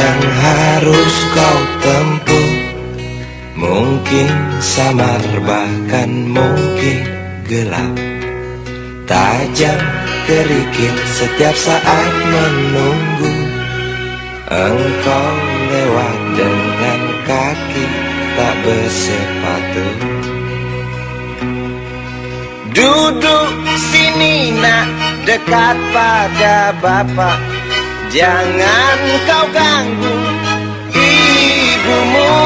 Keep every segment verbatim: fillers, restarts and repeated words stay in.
yang harus kau tempuh. Mungkin samar bahkan mungkin gelap, tajam kerikil setiap saat menunggu. Engkau lewat dengan kaki tak bersepatu. Duduk sini nak, dekat pada bapak. Jangan kau ganggu ibumu.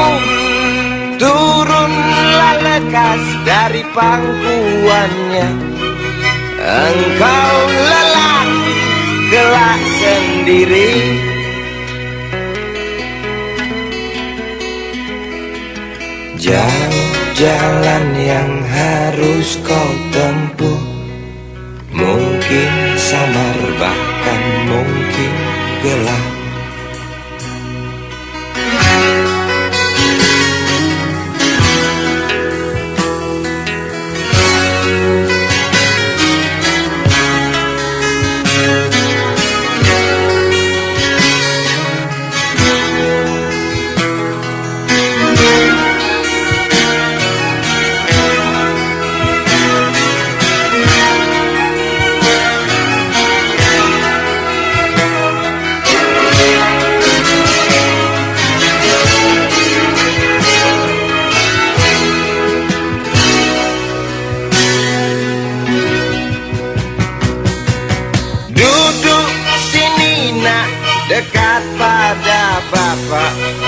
Turunlah lekas dari pangkuannya. Engkau lelaki kelak sendiri. Jauh jalan yang harus kau tempuh. Mungkin samar bahkan mungkin gelap. Duduk sini nak, dekat pada bapak.